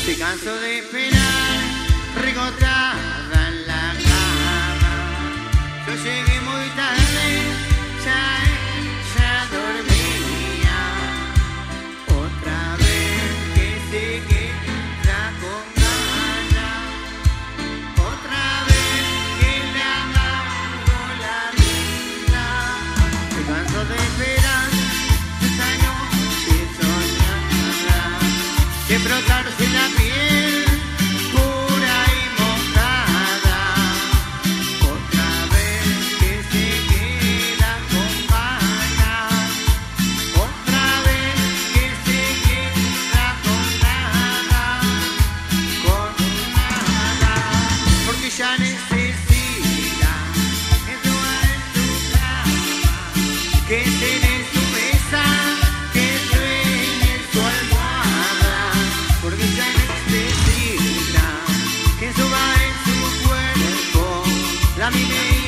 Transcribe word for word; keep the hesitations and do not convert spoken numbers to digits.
Se cansó de esperar, regotada en la cama. Yo llegué muy tarde, ya ella dormía. Otra vez que se queda con ganas, otra vez que le amargo la vida. Se cansó de esperar, esta noche soñada, de frotarse la piel pura y mojada. Otra vez que se queda con ganas, otra vez que se queda con nada, con nada, porque ya necesita entrar en su cama, que esté en su mesa, que sueñe en su almohada, porque ya necesita que suba en su cuerpo la minería.